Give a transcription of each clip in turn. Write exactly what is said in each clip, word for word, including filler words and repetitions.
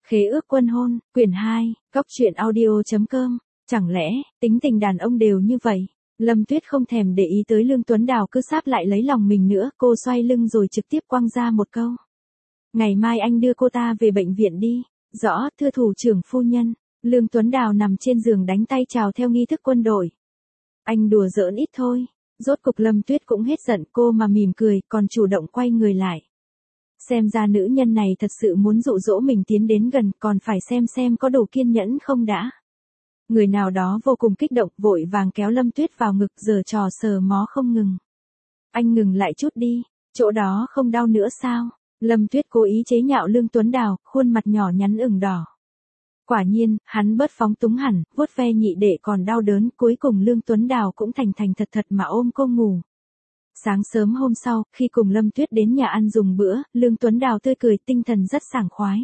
Khế ước quân hôn, quyển hai, góc truyện audio chấm com. Chẳng lẽ, tính tình đàn ông đều như vậy? Lâm Tuyết không thèm để ý tới Lương Tuấn Đào cứ sáp lại lấy lòng mình nữa, cô xoay lưng rồi trực tiếp quăng ra một câu. Ngày mai anh đưa cô ta về bệnh viện đi. Rõ, thưa thủ trưởng phu nhân. Lương Tuấn Đào nằm trên giường đánh tay chào theo nghi thức quân đội. Anh đùa giỡn ít thôi. Rốt cục Lâm Tuyết cũng hết giận, cô mà mỉm cười, còn chủ động quay người lại. Xem ra nữ nhân này thật sự muốn dụ dỗ mình tiến đến gần, còn phải xem xem có đủ kiên nhẫn không đã. Người nào đó vô cùng kích động, vội vàng kéo Lâm Tuyết vào ngực, giở trò sờ mó không ngừng. Anh ngừng lại chút đi, chỗ đó không đau nữa sao? Lâm Tuyết cố ý chế nhạo Lương Tuấn Đào, khuôn mặt nhỏ nhắn ửng đỏ. Quả nhiên, hắn bớt phóng túng hẳn, vuốt ve nhị đệ còn đau đớn, cuối cùng Lương Tuấn Đào cũng thành thành thật thật mà ôm cô ngủ. Sáng sớm hôm sau, khi cùng Lâm Tuyết đến nhà ăn dùng bữa, Lương Tuấn Đào tươi cười, tinh thần rất sảng khoái.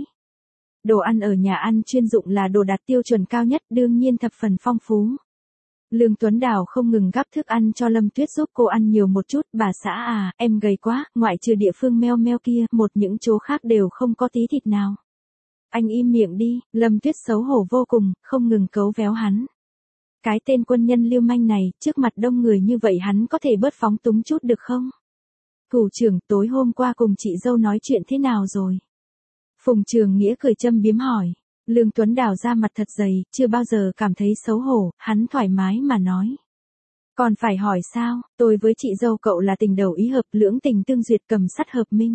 Đồ ăn ở nhà ăn chuyên dụng là đồ đạt tiêu chuẩn cao nhất, đương nhiên thập phần phong phú. Lương Tuấn Đào không ngừng gắp thức ăn cho Lâm Tuyết giúp cô ăn nhiều một chút. Bà xã à, em gầy quá, ngoại trừ địa phương meo meo kia, một những chỗ khác đều không có tí thịt nào. Anh im miệng đi. Lâm Tuyết xấu hổ vô cùng, không ngừng cấu véo hắn. Cái tên quân nhân lưu manh này, trước mặt đông người như vậy hắn có thể bớt phóng túng chút được không? Thủ trưởng, tối hôm qua cùng chị dâu nói chuyện thế nào rồi? Phùng Trường Nghĩa cười châm biếm hỏi. Lương Tuấn Đào ra mặt thật dày, chưa bao giờ cảm thấy xấu hổ, hắn thoải mái mà nói. Còn phải hỏi sao, tôi với chị dâu cậu là tình đầu ý hợp, lưỡng tình tương duyệt, cầm sắt hợp minh.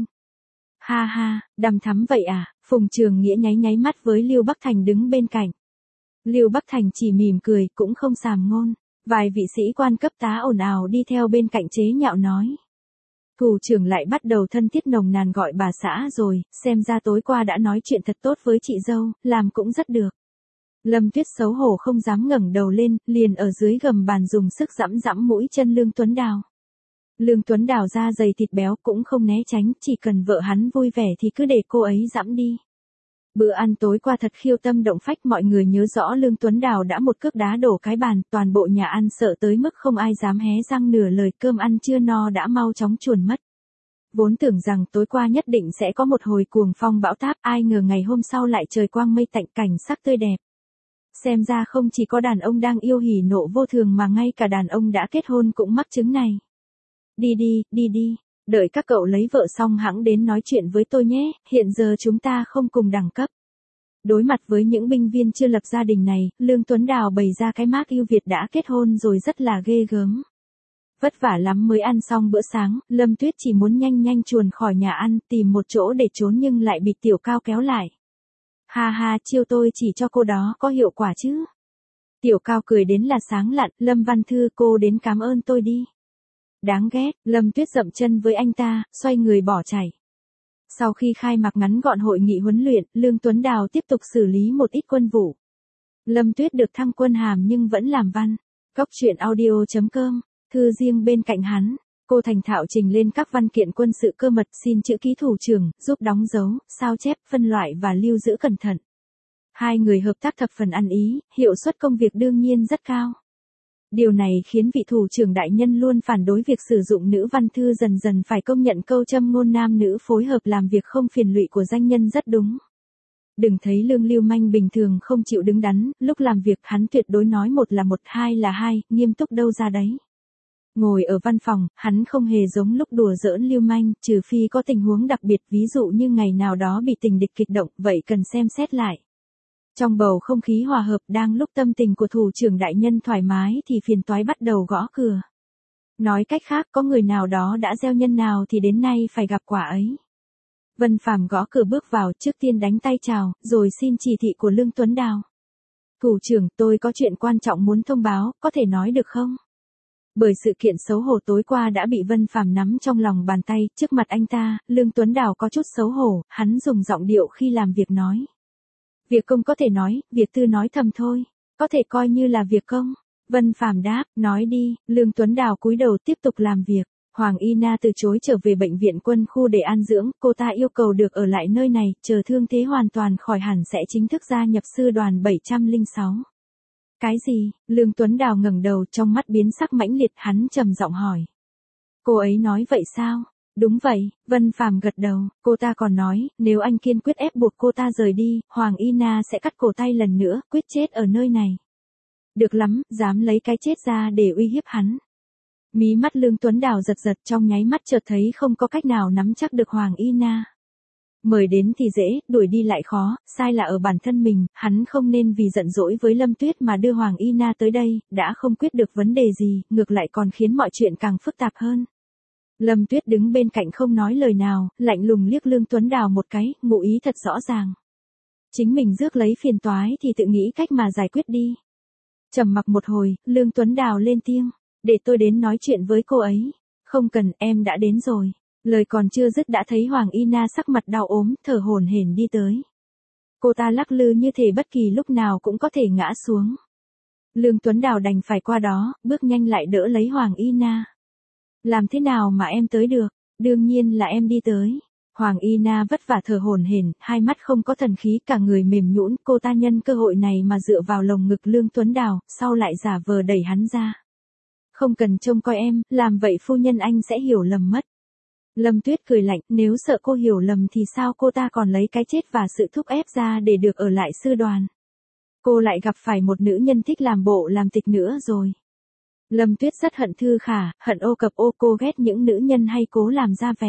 Ha ha, đằm thắm vậy à? Phùng Trường Nghĩa nháy nháy mắt với Lưu Bắc Thành đứng bên cạnh. Lưu Bắc Thành chỉ mỉm cười, cũng không sàm ngôn. Vài vị sĩ quan cấp tá ồn ào đi theo bên cạnh chế nhạo nói. Thủ trưởng lại bắt đầu thân thiết nồng nàn gọi bà xã rồi, xem ra tối qua đã nói chuyện thật tốt với chị dâu, làm cũng rất được. Lâm Tuyết xấu hổ không dám ngẩng đầu lên, liền ở dưới gầm bàn dùng sức giẫm giẫm mũi chân Lương Tuấn Đào. Lương Tuấn Đào da dày thịt béo cũng không né tránh, chỉ cần vợ hắn vui vẻ thì cứ để cô ấy giẫm đi. Bữa ăn tối qua thật khiêu tâm động phách, mọi người nhớ rõ Lương Tuấn Đào đã một cước đá đổ cái bàn, toàn bộ nhà ăn sợ tới mức không ai dám hé răng nửa lời, cơm ăn chưa no đã mau chóng chuồn mất. Vốn tưởng rằng tối qua nhất định sẽ có một hồi cuồng phong bão táp, ai ngờ ngày hôm sau lại trời quang mây tạnh, cảnh sắc tươi đẹp. Xem ra không chỉ có đàn ông đang yêu hỉ nộ vô thường mà ngay cả đàn ông đã kết hôn cũng mắc chứng này. Đi đi, đi đi, đợi các cậu lấy vợ xong hẵng đến nói chuyện với tôi nhé, hiện giờ chúng ta không cùng đẳng cấp. Đối mặt với những binh viên chưa lập gia đình này, Lương Tuấn Đào bày ra cái mác yêu Việt đã kết hôn rồi rất là ghê gớm. Vất vả lắm mới ăn xong bữa sáng, Lâm Tuyết chỉ muốn nhanh nhanh chuồn khỏi nhà ăn, tìm một chỗ để trốn nhưng lại bị Tiểu Cao kéo lại. Ha ha, chiêu tôi chỉ cho cô đó có hiệu quả chứ. Tiểu Cao cười đến là sáng lặn, Lâm Văn Thư, cô đến cảm ơn tôi đi. Đáng ghét, Lâm Tuyết dậm chân với anh ta, xoay người bỏ chạy. Sau khi khai mạc ngắn gọn hội nghị huấn luyện, Lương Tuấn Đào tiếp tục xử lý một ít quân vụ. Lâm Tuyết được thăng quân hàm nhưng vẫn làm văn. Góc truyện audio chấm com, thư riêng bên cạnh hắn, cô thành thạo trình lên các văn kiện quân sự cơ mật, xin chữ ký thủ trưởng, giúp đóng dấu, sao chép, phân loại và lưu giữ cẩn thận. Hai người hợp tác thập phần ăn ý, hiệu suất công việc đương nhiên rất cao. Điều này khiến vị thủ trưởng đại nhân luôn phản đối việc sử dụng nữ văn thư dần dần phải công nhận câu châm ngôn nam nữ phối hợp làm việc không phiền lụy của danh nhân rất đúng. Đừng thấy Lương lưu manh bình thường không chịu đứng đắn, lúc làm việc hắn tuyệt đối nói một là một, hai là hai, nghiêm túc đâu ra đấy. Ngồi ở văn phòng, hắn không hề giống lúc đùa giỡn lưu manh, trừ phi có tình huống đặc biệt, ví dụ như ngày nào đó bị tình địch kịch động, vậy cần xem xét lại. Trong bầu không khí hòa hợp, đang lúc tâm tình của thủ trưởng đại nhân thoải mái thì phiền toái bắt đầu gõ cửa. Nói cách khác, có người nào đó đã gieo nhân nào thì đến nay phải gặp quả ấy. Vân Phàm gõ cửa bước vào, trước tiên đánh tay chào, rồi xin chỉ thị của Lương Tuấn Đào. Thủ trưởng, tôi có chuyện quan trọng muốn thông báo, có thể nói được không? Bởi sự kiện xấu hổ tối qua đã bị Vân Phàm nắm trong lòng bàn tay, trước mặt anh ta, Lương Tuấn Đào có chút xấu hổ, hắn dùng giọng điệu khi làm việc nói. Việc công có thể nói, việc tư nói thầm thôi, có thể coi như là việc công. Vân Phàm đáp, nói đi. Lương Tuấn Đào cúi đầu tiếp tục làm việc. Hoàng Y Na từ chối trở về bệnh viện quân khu để an dưỡng, cô ta yêu cầu được ở lại nơi này, chờ thương thế hoàn toàn khỏi hẳn sẽ chính thức gia nhập sư đoàn bảy không sáu. Cái gì? Lương Tuấn Đào ngẩng đầu, trong mắt biến sắc mãnh liệt, hắn trầm giọng hỏi. Cô ấy nói vậy sao? Đúng vậy, Vân Phàm gật đầu, cô ta còn nói, nếu anh kiên quyết ép buộc cô ta rời đi, Hoàng Y Na sẽ cắt cổ tay lần nữa, quyết chết ở nơi này. Được lắm, dám lấy cái chết ra để uy hiếp hắn. Mí mắt Lương Tuấn Đào giật giật, trong nháy mắt chợt thấy không có cách nào nắm chắc được Hoàng Y Na. Mời đến thì dễ, đuổi đi lại khó, sai là ở bản thân mình, hắn không nên vì giận dỗi với Lâm Tuyết mà đưa Hoàng Y Na tới đây, đã không quyết được vấn đề gì, ngược lại còn khiến mọi chuyện càng phức tạp hơn. Lâm Tuyết đứng bên cạnh không nói lời nào, lạnh lùng liếc Lương Tuấn Đào một cái, ngụ ý thật rõ ràng. Chính mình rước lấy phiền toái thì tự nghĩ cách mà giải quyết đi. Trầm mặc một hồi, Lương Tuấn Đào lên tiếng, để tôi đến nói chuyện với cô ấy. Không cần, em đã đến rồi. Lời còn chưa dứt đã thấy Hoàng Y Na sắc mặt đau ốm, thở hổn hển đi tới. Cô ta lắc lư như thể bất kỳ lúc nào cũng có thể ngã xuống. Lương Tuấn Đào đành phải qua đó, bước nhanh lại đỡ lấy Hoàng Y Na. Làm thế nào mà em tới được? Đương nhiên là em đi tới. Hoàng Y Na vất vả thở hổn hển, hai mắt không có thần khí, cả người mềm nhũn, cô ta nhân cơ hội này mà dựa vào lồng ngực Lương Tuấn Đào, sau lại giả vờ đẩy hắn ra. Không cần trông coi em, làm vậy phu nhân anh sẽ hiểu lầm mất. Lâm Tuyết cười lạnh, nếu sợ cô hiểu lầm thì sao cô ta còn lấy cái chết và sự thúc ép ra để được ở lại sư đoàn. Cô lại gặp phải một nữ nhân thích làm bộ làm tịch nữa rồi. Lâm Tuyết rất hận Thư Khả, hận ô cập ô, cô ghét những nữ nhân hay cố làm ra vẻ.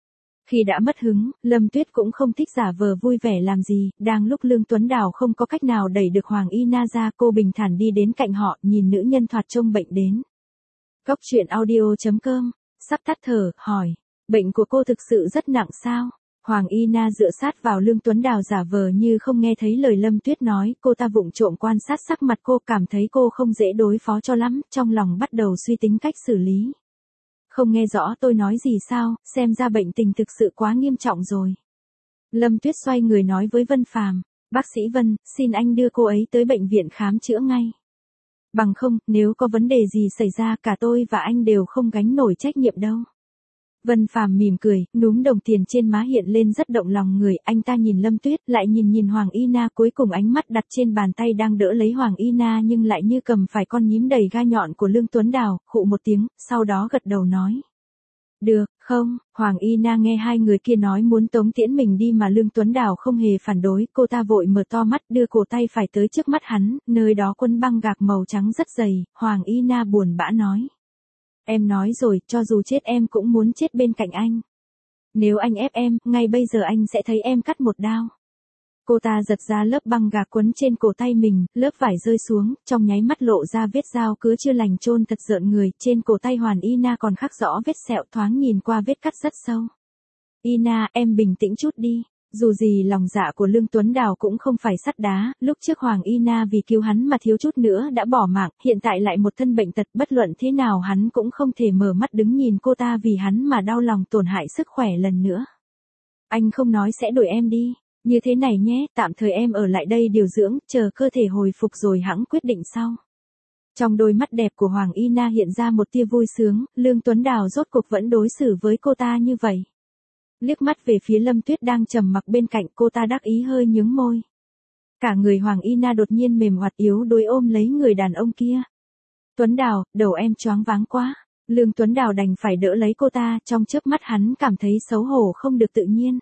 Khi đã mất hứng, Lâm Tuyết cũng không thích giả vờ vui vẻ làm gì, đang lúc Lương Tuấn Đào không có cách nào đẩy được Hoàng Y Na ra, cô bình thản đi đến cạnh họ, nhìn nữ nhân thoạt trông bệnh đến. Cốc truyện audio chấm com, sắp tắt thở, hỏi, bệnh của cô thực sự rất nặng sao? Hoàng Y Na dựa sát vào Lương Tuấn Đào giả vờ như không nghe thấy lời Lâm Tuyết nói, cô ta vụng trộm quan sát sắc mặt cô, cảm thấy cô không dễ đối phó cho lắm, trong lòng bắt đầu suy tính cách xử lý. Không nghe rõ tôi nói gì sao, xem ra bệnh tình thực sự quá nghiêm trọng rồi. Lâm Tuyết xoay người nói với Vân Phàm, bác sĩ Vân, xin anh đưa cô ấy tới bệnh viện khám chữa ngay. Bằng không, nếu có vấn đề gì xảy ra cả tôi và anh đều không gánh nổi trách nhiệm đâu. Vân Phàm mỉm cười, núm đồng tiền trên má hiện lên rất động lòng người, anh ta nhìn Lâm Tuyết, lại nhìn nhìn Hoàng Y Na, cuối cùng ánh mắt đặt trên bàn tay đang đỡ lấy Hoàng Y Na nhưng lại như cầm phải con nhím đầy gai nhọn của Lương Tuấn Đào, khụ một tiếng, sau đó gật đầu nói. Được, không, Hoàng Y Na nghe hai người kia nói muốn tống tiễn mình đi mà Lương Tuấn Đào không hề phản đối, cô ta vội mở to mắt đưa cổ tay phải tới trước mắt hắn, nơi đó quấn băng gạc màu trắng rất dày, Hoàng Y Na buồn bã nói. Em nói rồi, cho dù chết em cũng muốn chết bên cạnh anh. Nếu anh ép em, ngay bây giờ anh sẽ thấy em cắt một đao. Cô ta giật ra lớp băng gạc quấn trên cổ tay mình, lớp vải rơi xuống, trong nháy mắt lộ ra vết dao cứa chưa lành chôn thật rợn người, trên cổ tay Hoàng Y Na còn khắc rõ vết sẹo, thoáng nhìn qua vết cắt rất sâu. Y Na, em bình tĩnh chút đi. Dù gì lòng dạ của Lương Tuấn Đào cũng không phải sắt đá, lúc trước Hoàng Y Na vì cứu hắn mà thiếu chút nữa đã bỏ mạng, hiện tại lại một thân bệnh tật, bất luận thế nào hắn cũng không thể mở mắt đứng nhìn cô ta vì hắn mà đau lòng tổn hại sức khỏe lần nữa. Anh không nói sẽ đuổi em đi, như thế này nhé, tạm thời em ở lại đây điều dưỡng, chờ cơ thể hồi phục rồi hẵng quyết định sau. Trong đôi mắt đẹp của Hoàng Y Na hiện ra một tia vui sướng, Lương Tuấn Đào rốt cuộc vẫn đối xử với cô ta như vậy. Liếc mắt về phía Lâm Tuyết đang trầm mặc bên cạnh, cô ta đắc ý hơi nhướng môi. Cả người Hoàng Y Na đột nhiên mềm hoạt yếu đuối ôm lấy người đàn ông kia. Tuấn Đào, đầu em choáng váng quá. Lương Tuấn Đào đành phải đỡ lấy cô ta, trong chớp mắt hắn cảm thấy xấu hổ không được tự nhiên.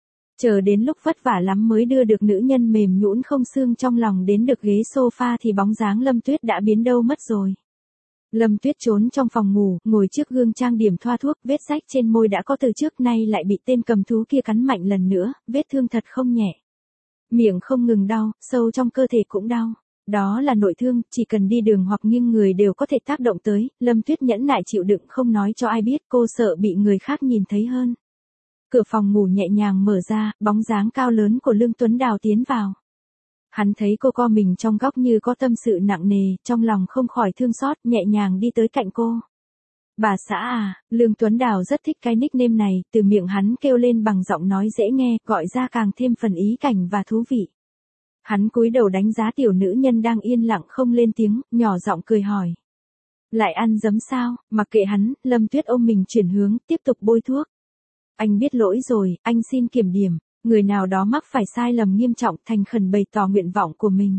Chờ đến lúc vất vả lắm mới đưa được nữ nhân mềm nhũn không xương trong lòng đến được ghế sofa thì bóng dáng Lâm Tuyết đã biến đâu mất rồi. Lâm Tuyết trốn trong phòng ngủ, ngồi trước gương trang điểm thoa thuốc, vết rách trên môi đã có từ trước nay lại bị tên cầm thú kia cắn mạnh lần nữa, vết thương thật không nhẹ. Miệng không ngừng đau, sâu trong cơ thể cũng đau. Đó là nội thương, chỉ cần đi đường hoặc nghiêng người đều có thể tác động tới, Lâm Tuyết nhẫn nại chịu đựng không nói cho ai biết, cô sợ bị người khác nhìn thấy hơn. Cửa phòng ngủ nhẹ nhàng mở ra, bóng dáng cao lớn của Lương Tuấn Đào tiến vào. Hắn thấy cô co mình trong góc như có tâm sự nặng nề, trong lòng không khỏi thương xót, nhẹ nhàng đi tới cạnh cô. Bà xã à, Lương Tuấn Đào rất thích cái nickname này, từ miệng hắn kêu lên bằng giọng nói dễ nghe, gọi ra càng thêm phần ý cảnh và thú vị. Hắn cúi đầu đánh giá tiểu nữ nhân đang yên lặng không lên tiếng, nhỏ giọng cười hỏi. Lại ăn dấm sao, mặc kệ hắn, Lâm Tuyết ôm mình chuyển hướng, tiếp tục bôi thuốc. Anh biết lỗi rồi, anh xin kiểm điểm. Người nào đó mắc phải sai lầm nghiêm trọng, thành khẩn bày tỏ nguyện vọng của mình.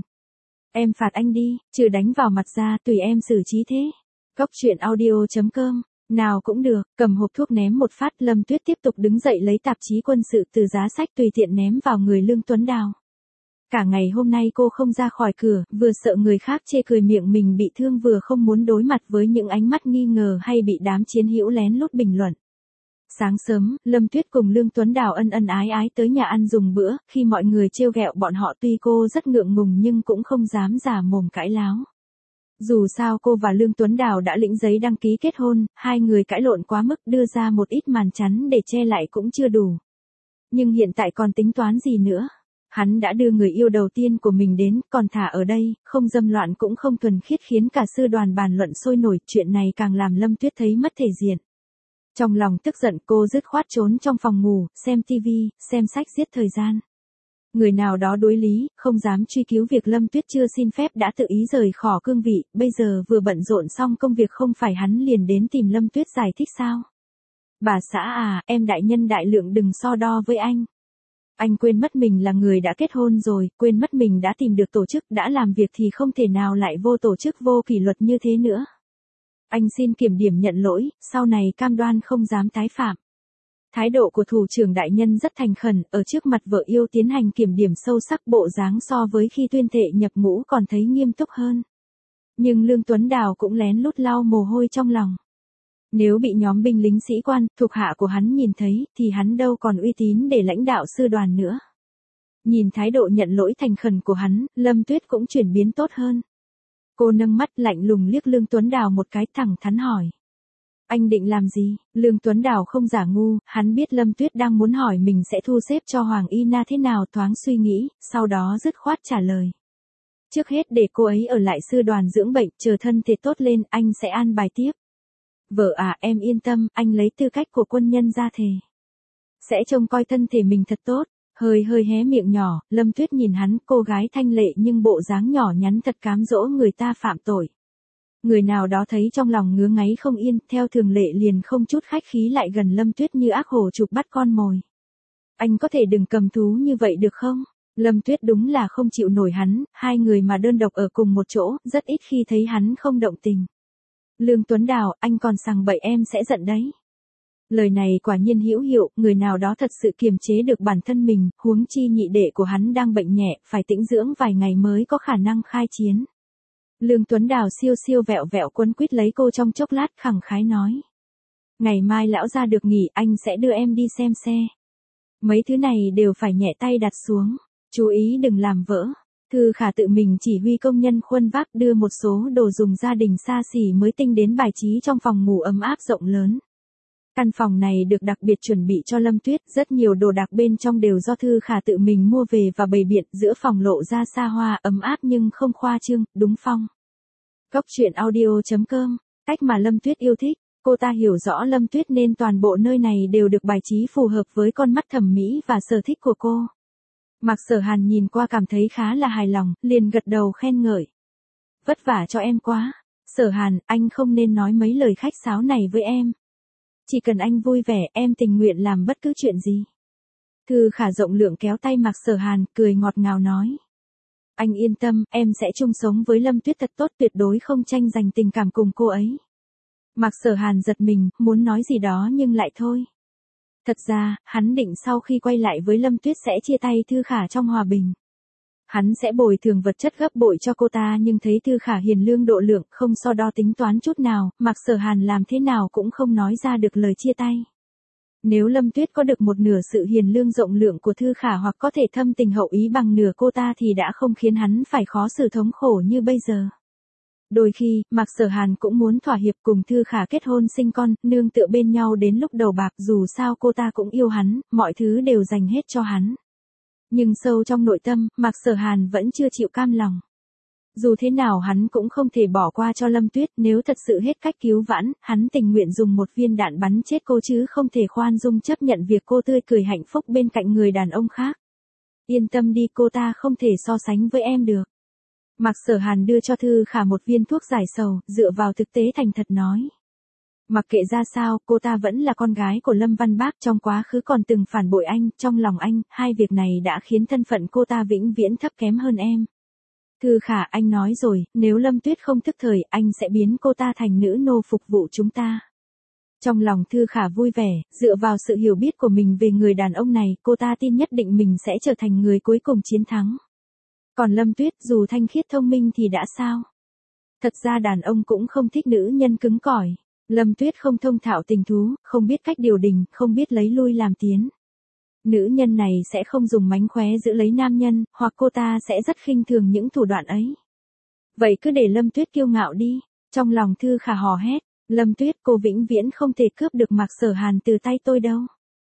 Em phạt anh đi, trừ đánh vào mặt ra, tùy em xử trí thế. Cốc truyện audio chấm com Nào cũng được, cầm hộp thuốc ném một phát, Lâm Tuyết tiếp tục đứng dậy lấy tạp chí quân sự từ giá sách tùy tiện ném vào người Lương Tuấn Đào. Cả ngày hôm nay cô không ra khỏi cửa, vừa sợ người khác chê cười miệng mình bị thương vừa không muốn đối mặt với những ánh mắt nghi ngờ hay bị đám chiến hữu lén lút bình luận. Sáng sớm, Lâm Tuyết cùng Lương Tuấn Đào ân ân ái ái tới nhà ăn dùng bữa, khi mọi người trêu ghẹo bọn họ tuy cô rất ngượng ngùng nhưng cũng không dám giả mồm cãi láo. Dù sao cô và Lương Tuấn Đào đã lĩnh giấy đăng ký kết hôn, hai người cãi lộn quá mức đưa ra một ít màn chắn để che lại cũng chưa đủ. Nhưng hiện tại còn tính toán gì nữa? Hắn đã đưa người yêu đầu tiên của mình đến, còn thả ở đây, không dâm loạn cũng không thuần khiết khiến cả sư đoàn bàn luận sôi nổi, chuyện này càng làm Lâm Tuyết thấy mất thể diện. Trong lòng tức giận cô dứt khoát trốn trong phòng ngủ, xem tivi, xem sách giết thời gian. Người nào đó đối lý, không dám truy cứu việc Lâm Tuyết chưa xin phép đã tự ý rời khỏi cương vị, bây giờ vừa bận rộn xong công việc không phải hắn liền đến tìm Lâm Tuyết giải thích sao? Bà xã à, em đại nhân đại lượng đừng so đo với anh. Anh quên mất mình là người đã kết hôn rồi, quên mất mình đã tìm được tổ chức, đã làm việc thì không thể nào lại vô tổ chức vô kỷ luật như thế nữa. Anh xin kiểm điểm nhận lỗi, sau này cam đoan không dám tái phạm. Thái độ của thủ trưởng đại nhân rất thành khẩn, ở trước mặt vợ yêu tiến hành kiểm điểm sâu sắc, bộ dáng so với khi tuyên thệ nhập ngũ còn thấy nghiêm túc hơn. Nhưng Lương Tuấn Đào cũng lén lút lau mồ hôi trong lòng. Nếu bị nhóm binh lính sĩ quan, thuộc hạ của hắn nhìn thấy, thì hắn đâu còn uy tín để lãnh đạo sư đoàn nữa. Nhìn thái độ nhận lỗi thành khẩn của hắn, Lâm Tuyết cũng chuyển biến tốt hơn. Cô nâng mắt lạnh lùng liếc Lương Tuấn Đào một cái, thẳng thắn hỏi. Anh định làm gì? Lương Tuấn Đào không giả ngu, hắn biết Lâm Tuyết đang muốn hỏi mình sẽ thu xếp cho Hoàng Y Na thế nào, thoáng suy nghĩ, sau đó dứt khoát trả lời. Trước hết để cô ấy ở lại sư đoàn dưỡng bệnh, chờ thân thể tốt lên, anh sẽ an bài tiếp. Vợ à, em yên tâm, anh lấy tư cách của quân nhân ra thề. Sẽ trông coi thân thể mình thật tốt. Hơi hơi hé miệng nhỏ, Lâm Tuyết nhìn hắn, cô gái thanh lệ nhưng bộ dáng nhỏ nhắn thật cám dỗ người ta phạm tội. Người nào đó thấy trong lòng ngứa ngáy không yên, theo thường lệ liền không chút khách khí lại gần Lâm Tuyết như ác hổ chụp bắt con mồi. Anh có thể đừng cầm thú như vậy được không? Lâm Tuyết đúng là không chịu nổi hắn, hai người mà đơn độc ở cùng một chỗ, rất ít khi thấy hắn không động tình. Lương Tuấn Đào, anh còn sằng bậy em sẽ giận đấy. Lời này quả nhiên hữu hiệu, người nào đó thật sự kiềm chế được bản thân mình, huống chi nhị đệ của hắn đang bệnh nhẹ, phải tĩnh dưỡng vài ngày mới có khả năng khai chiến. Lương Tuấn Đào siêu siêu vẹo vẹo quấn quýt lấy cô trong chốc lát, khẳng khái nói. Ngày mai lão ra được nghỉ, anh sẽ đưa em đi xem xe. Mấy thứ này đều phải nhẹ tay đặt xuống, chú ý đừng làm vỡ. Thư Khả tự mình chỉ huy công nhân khuân vác đưa một số đồ dùng gia đình xa xỉ mới tinh đến bài trí trong phòng ngủ ấm áp rộng lớn. Căn phòng này được đặc biệt chuẩn bị cho Lâm Tuyết, rất nhiều đồ đạc bên trong đều do Thư Khả tự mình mua về và bày biện, giữa phòng lộ ra xa hoa, ấm áp nhưng không khoa trương, đúng phong. Góc truyện audio chấm com, cách mà Lâm Tuyết yêu thích, cô ta hiểu rõ Lâm Tuyết nên toàn bộ nơi này đều được bài trí phù hợp với con mắt thẩm mỹ và sở thích của cô. Mạc Sở Hàn nhìn qua cảm thấy khá là hài lòng, liền gật đầu khen ngợi. Vất vả cho em quá. Sở Hàn, anh không nên nói mấy lời khách sáo này với em. Chỉ cần anh vui vẻ, em tình nguyện làm bất cứ chuyện gì. Thư Khả rộng lượng kéo tay Mạc Sở Hàn, cười ngọt ngào nói. Anh yên tâm, em sẽ chung sống với Lâm Tuyết thật tốt, tuyệt đối không tranh giành tình cảm cùng cô ấy. Mạc Sở Hàn giật mình, muốn nói gì đó nhưng lại thôi. Thật ra, hắn định sau khi quay lại với Lâm Tuyết sẽ chia tay Thư Khả trong hòa bình. Hắn sẽ bồi thường vật chất gấp bội cho cô ta, nhưng thấy Thư Khả hiền lương độ lượng, không so đo tính toán chút nào, Mạc Sở Hàn làm thế nào cũng không nói ra được lời chia tay. Nếu Lâm Tuyết có được một nửa sự hiền lương rộng lượng của Thư Khả hoặc có thể thâm tình hậu ý bằng nửa cô ta thì đã không khiến hắn phải khó xử thống khổ như bây giờ. Đôi khi, Mạc Sở Hàn cũng muốn thỏa hiệp cùng Thư Khả kết hôn sinh con, nương tựa bên nhau đến lúc đầu bạc, dù sao cô ta cũng yêu hắn, mọi thứ đều dành hết cho hắn. Nhưng sâu trong nội tâm, Mạc Sở Hàn vẫn chưa chịu cam lòng. Dù thế nào hắn cũng không thể bỏ qua cho Lâm Tuyết, nếu thật sự hết cách cứu vãn, hắn tình nguyện dùng một viên đạn bắn chết cô chứ không thể khoan dung chấp nhận việc cô tươi cười hạnh phúc bên cạnh người đàn ông khác. Yên tâm đi, cô ta không thể so sánh với em được. Mạc Sở Hàn đưa cho Thư Khả một viên thuốc giải sầu, dựa vào thực tế thành thật nói. Mặc kệ ra sao, cô ta vẫn là con gái của Lâm Văn Bác, trong quá khứ còn từng phản bội anh, trong lòng anh, hai việc này đã khiến thân phận cô ta vĩnh viễn thấp kém hơn em. Thư Khả, anh nói rồi, nếu Lâm Tuyết không thức thời, anh sẽ biến cô ta thành nữ nô phục vụ chúng ta. Trong lòng Thư Khả vui vẻ, dựa vào sự hiểu biết của mình về người đàn ông này, cô ta tin nhất định mình sẽ trở thành người cuối cùng chiến thắng. Còn Lâm Tuyết dù thanh khiết thông minh thì đã sao? Thật ra đàn ông cũng không thích nữ nhân cứng cỏi. Lâm Tuyết không thông thạo tình thú, không biết cách điều đình, không biết lấy lui làm tiến. Nữ nhân này sẽ không dùng mánh khóe giữ lấy nam nhân, hoặc cô ta sẽ rất khinh thường những thủ đoạn ấy. Vậy cứ để Lâm Tuyết kiêu ngạo đi. Trong lòng Thư Khả hò hét, Lâm Tuyết, cô vĩnh viễn không thể cướp được Mạc Sở Hàn từ tay tôi đâu.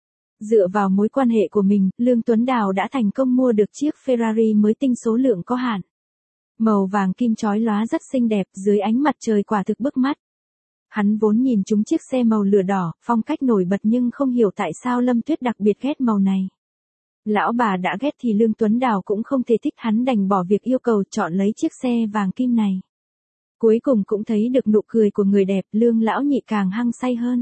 Dựa vào mối quan hệ của mình, Lương Tuấn Đào đã thành công mua được chiếc Ferrari mới tinh số lượng có hạn. Màu vàng kim chói lóa rất xinh đẹp, dưới ánh mặt trời quả thực bức mắt. Hắn vốn nhìn chúng chiếc xe màu lửa đỏ, phong cách nổi bật, nhưng không hiểu tại sao Lâm Tuyết đặc biệt ghét màu này. Lão bà đã ghét thì Lương Tuấn Đào cũng không thể thích, hắn đành bỏ việc yêu cầu chọn lấy chiếc xe vàng kim này. Cuối cùng cũng thấy được nụ cười của người đẹp, Lương lão nhị càng hăng say hơn.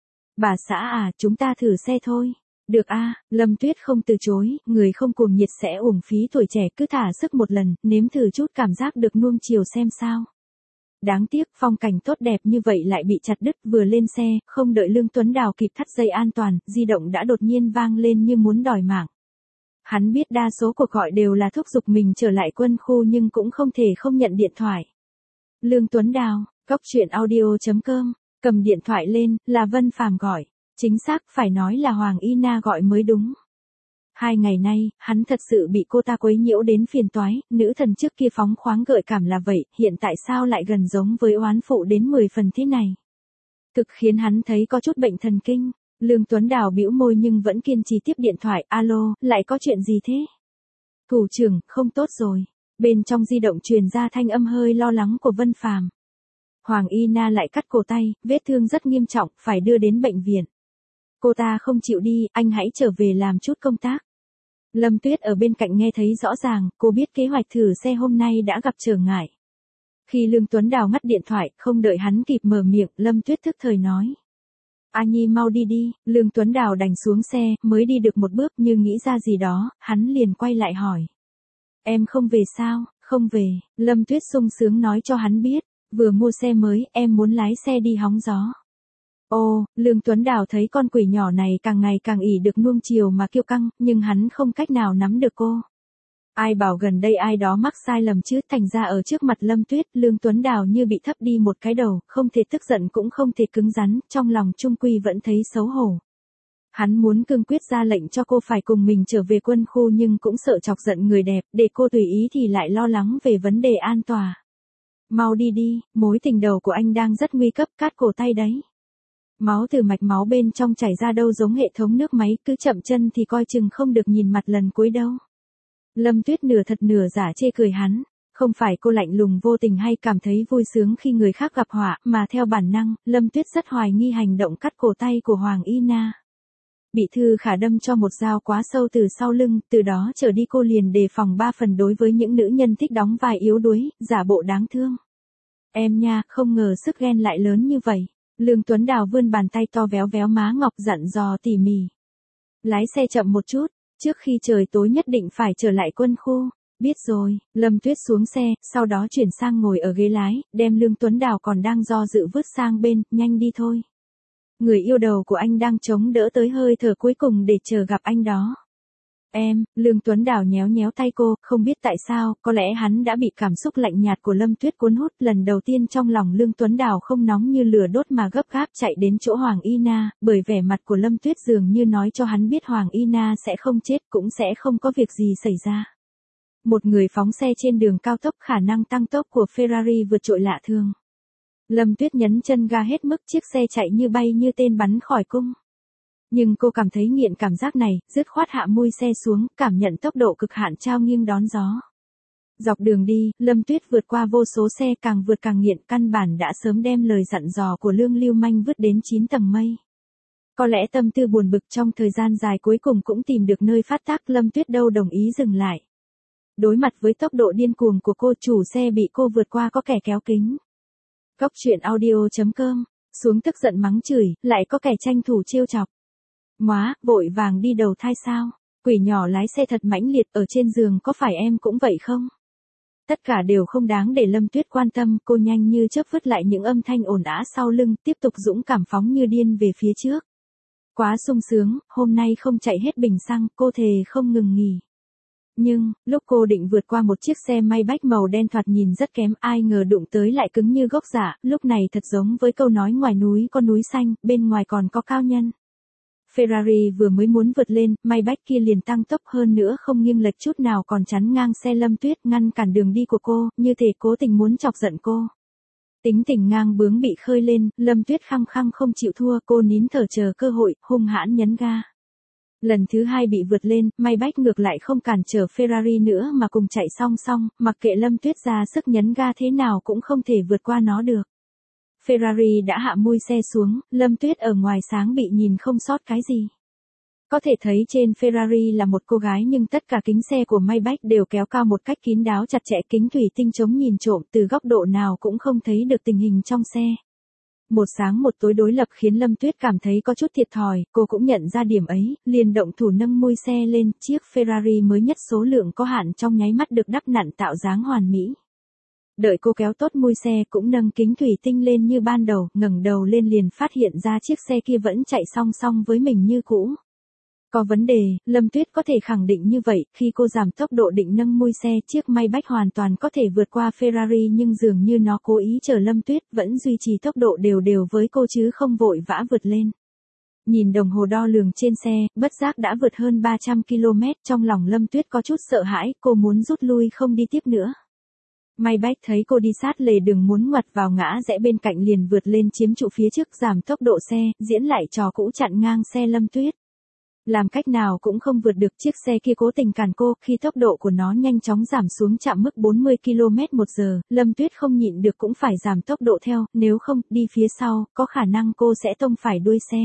Bà xã à, chúng ta thử xe thôi. Được a, Lâm Tuyết không từ chối, người không cuồng nhiệt sẽ uổng phí tuổi trẻ, cứ thả sức một lần, nếm thử chút cảm giác được nuông chiều xem sao. Đáng tiếc, phong cảnh tốt đẹp như vậy lại bị chặt đứt, vừa lên xe, không đợi Lương Tuấn Đào kịp thắt dây an toàn, di động đã đột nhiên vang lên như muốn đòi mạng. Hắn biết đa số cuộc gọi đều là thúc giục mình trở lại quân khu, nhưng cũng không thể không nhận điện thoại. Lương Tuấn Đào, cốc truyện audio chấm com, cầm điện thoại lên, là Vân Phàm gọi. Chính xác, phải nói là Hoàng Y Na gọi mới đúng. Hai ngày nay, hắn thật sự bị cô ta quấy nhiễu đến phiền toái, nữ thần trước kia phóng khoáng gợi cảm là vậy, hiện tại sao lại gần giống với oán phụ đến mười phần thế này. Thực khiến hắn thấy có chút bệnh thần kinh. Lương Tuấn Đào bĩu môi nhưng vẫn kiên trì tiếp điện thoại, alo, lại có chuyện gì thế? Thủ trưởng, không tốt rồi. Bên trong di động truyền ra thanh âm hơi lo lắng của Vân Phàm. Hoàng Y Na lại cắt cổ tay, vết thương rất nghiêm trọng, phải đưa đến bệnh viện. Cô ta không chịu đi, anh hãy trở về làm chút công tác. Lâm Tuyết ở bên cạnh nghe thấy rõ ràng, cô biết kế hoạch thử xe hôm nay đã gặp trở ngại. Khi Lương Tuấn Đào ngắt điện thoại, không đợi hắn kịp mở miệng, Lâm Tuyết thức thời nói. A Nhi mau đi đi, Lương Tuấn Đào đành xuống xe, mới đi được một bước như nghĩ ra gì đó, hắn liền quay lại hỏi. Em không về sao? Không về, Lâm Tuyết sung sướng nói cho hắn biết, vừa mua xe mới, em muốn lái xe đi hóng gió. Ồ, Lương Tuấn Đào thấy con quỷ nhỏ này càng ngày càng ỷ được nuông chiều mà kiêu căng, nhưng hắn không cách nào nắm được cô. Ai bảo gần đây ai đó mắc sai lầm chứ, thành ra ở trước mặt Lâm Tuyết, Lương Tuấn Đào như bị thấp đi một cái đầu, không thể tức giận cũng không thể cứng rắn, trong lòng trung quy vẫn thấy xấu hổ. Hắn muốn cương quyết ra lệnh cho cô phải cùng mình trở về quân khu, nhưng cũng sợ chọc giận người đẹp, để cô tùy ý thì lại lo lắng về vấn đề an toàn. Mau đi đi, mối tình đầu của anh đang rất nguy cấp, cắt cổ tay đấy. Máu từ mạch máu bên trong chảy ra đâu giống hệ thống nước máy, cứ chậm chân thì coi chừng không được nhìn mặt lần cuối đâu. Lâm Tuyết nửa thật nửa giả chê cười hắn, không phải cô lạnh lùng vô tình hay cảm thấy vui sướng khi người khác gặp họa, mà theo bản năng, Lâm Tuyết rất hoài nghi hành động cắt cổ tay của Hoàng Y Na. Bị Thư Khả đâm cho một dao quá sâu từ sau lưng, từ đó trở đi cô liền đề phòng ba phần đối với những nữ nhân thích đóng vai yếu đuối, giả bộ đáng thương. Em nha, không ngờ sức ghen lại lớn như vậy. Lương Tuấn Đào vươn bàn tay to véo véo má ngọc dặn dò tỉ mỉ. Lái xe chậm một chút, trước khi trời tối nhất định phải trở lại quân khu. Biết rồi, Lâm Tuyết xuống xe, sau đó chuyển sang ngồi ở ghế lái, đem Lương Tuấn Đào còn đang do dự vứt sang bên, nhanh đi thôi. Người yêu đầu của anh đang chống đỡ tới hơi thở cuối cùng để chờ gặp anh đó. Em, Lương Tuấn Đào nhéo nhéo tay cô, không biết tại sao, có lẽ hắn đã bị cảm xúc lạnh nhạt của Lâm Tuyết cuốn hút, lần đầu tiên trong lòng Lương Tuấn Đào không nóng như lửa đốt mà gấp gáp chạy đến chỗ Hoàng Y Na, bởi vẻ mặt của Lâm Tuyết dường như nói cho hắn biết Hoàng Y Na sẽ không chết, cũng sẽ không có việc gì xảy ra. Một người phóng xe trên đường cao tốc, khả năng tăng tốc của Ferrari vượt trội lạ thường. Lâm Tuyết nhấn chân ga hết mức, chiếc xe chạy như bay như tên bắn khỏi cung. Nhưng cô cảm thấy nghiện cảm giác này, dứt khoát hạ mui xe xuống, cảm nhận tốc độ cực hạn trao nghiêng đón gió. Dọc đường đi, Lâm Tuyết vượt qua vô số xe, càng vượt càng nghiện, căn bản đã sớm đem lời dặn dò của Lương Lưu Manh vứt đến chín tầng mây. Có lẽ tâm tư buồn bực trong thời gian dài cuối cùng cũng tìm được nơi phát tác, Lâm Tuyết đâu đồng ý dừng lại. Đối mặt với tốc độ điên cuồng của cô, chủ xe bị cô vượt qua có kẻ kéo kính. Cốc truyện audio chấm com, xuống tức giận mắng chửi, lại có kẻ tranh thủ trêu chọc. Móa, vội vàng đi đầu thai sao? Quỷ nhỏ lái xe thật mãnh liệt, ở trên giường có phải em cũng vậy không? Tất cả đều không đáng để Lâm Tuyết quan tâm, cô nhanh như chớp vứt lại những âm thanh ồn ào sau lưng, tiếp tục dũng cảm phóng như điên về phía trước. Quá sung sướng, hôm nay không chạy hết bình xăng, cô thề không ngừng nghỉ. Nhưng, lúc cô định vượt qua một chiếc xe Maybach màu đen thoạt nhìn rất kém, ai ngờ đụng tới lại cứng như gốc dạ, lúc này thật giống với câu nói ngoài núi có núi xanh, bên ngoài còn có cao nhân. Ferrari vừa mới muốn vượt lên, Maybach kia liền tăng tốc hơn nữa không nghiêng lệch chút nào còn chắn ngang xe Lâm Tuyết ngăn cản đường đi của cô, như thể cố tình muốn chọc giận cô. Tính tình ngang bướng bị khơi lên, Lâm Tuyết khăng khăng không chịu thua, cô nín thở chờ cơ hội, hung hãn nhấn ga. Lần thứ hai bị vượt lên, Maybach ngược lại không cản trở Ferrari nữa mà cùng chạy song song, mặc kệ Lâm Tuyết ra sức nhấn ga thế nào cũng không thể vượt qua nó được. Ferrari đã hạ mui xe xuống, Lâm Tuyết ở ngoài sáng bị nhìn không sót cái gì. Có thể thấy trên Ferrari là một cô gái nhưng tất cả kính xe của Maybach đều kéo cao một cách kín đáo chặt chẽ, kính thủy tinh chống nhìn trộm, từ góc độ nào cũng không thấy được tình hình trong xe. Một sáng một tối đối lập khiến Lâm Tuyết cảm thấy có chút thiệt thòi, cô cũng nhận ra điểm ấy, liền động thủ nâng mui xe lên, chiếc Ferrari mới nhất số lượng có hạn trong nháy mắt được đắp nặn tạo dáng hoàn mỹ. Đợi cô kéo tốt mui xe cũng nâng kính thủy tinh lên như ban đầu, ngẩng đầu lên liền phát hiện ra chiếc xe kia vẫn chạy song song với mình như cũ. Có vấn đề, Lâm Tuyết có thể khẳng định như vậy, khi cô giảm tốc độ định nâng mui xe, chiếc Maybach hoàn toàn có thể vượt qua Ferrari nhưng dường như nó cố ý chờ Lâm Tuyết vẫn duy trì tốc độ đều đều với cô chứ không vội vã vượt lên. Nhìn đồng hồ đo lường trên xe, bất giác đã vượt hơn ba trăm ki lô mét, trong lòng Lâm Tuyết có chút sợ hãi, cô muốn rút lui không đi tiếp nữa. Maybach thấy cô đi sát lề đường muốn ngoặt vào ngã rẽ bên cạnh liền vượt lên chiếm trụ phía trước giảm tốc độ xe, diễn lại trò cũ chặn ngang xe Lâm Tuyết. Làm cách nào cũng không vượt được chiếc xe kia cố tình cản cô, khi tốc độ của nó nhanh chóng giảm xuống chạm mức bốn mươi ki lô mét một giờ, Lâm Tuyết không nhịn được cũng phải giảm tốc độ theo, nếu không, đi phía sau, có khả năng cô sẽ tông phải đuôi xe.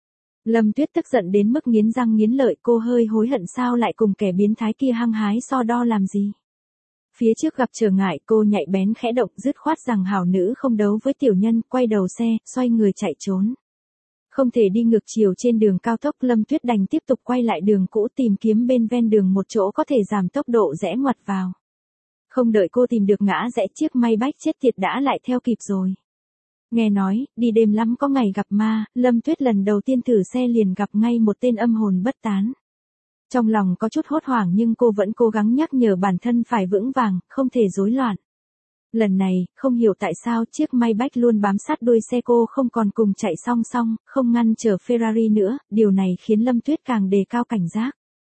Lâm Tuyết tức giận đến mức nghiến răng nghiến lợi, cô hơi hối hận sao lại cùng kẻ biến thái kia hăng hái so đo làm gì. Phía trước gặp trở ngại, cô nhạy bén khẽ động, dứt khoát rằng hảo nữ không đấu với tiểu nhân, quay đầu xe, xoay người chạy trốn. Không thể đi ngược chiều trên đường cao tốc, Lâm Tuyết đành tiếp tục quay lại đường cũ tìm kiếm bên ven đường một chỗ có thể giảm tốc độ rẽ ngoặt vào. Không đợi cô tìm được ngã rẽ, chiếc Maybach chết tiệt đã lại theo kịp rồi. Nghe nói, đi đêm lắm có ngày gặp ma, Lâm Tuyết lần đầu tiên thử xe liền gặp ngay một tên âm hồn bất tán. Trong lòng có chút hốt hoảng nhưng cô vẫn cố gắng nhắc nhở bản thân phải vững vàng, không thể rối loạn. Lần này, không hiểu tại sao chiếc Maybach luôn bám sát đuôi xe cô không còn cùng chạy song song, không ngăn trở Ferrari nữa, điều này khiến Lâm Tuyết càng đề cao cảnh giác.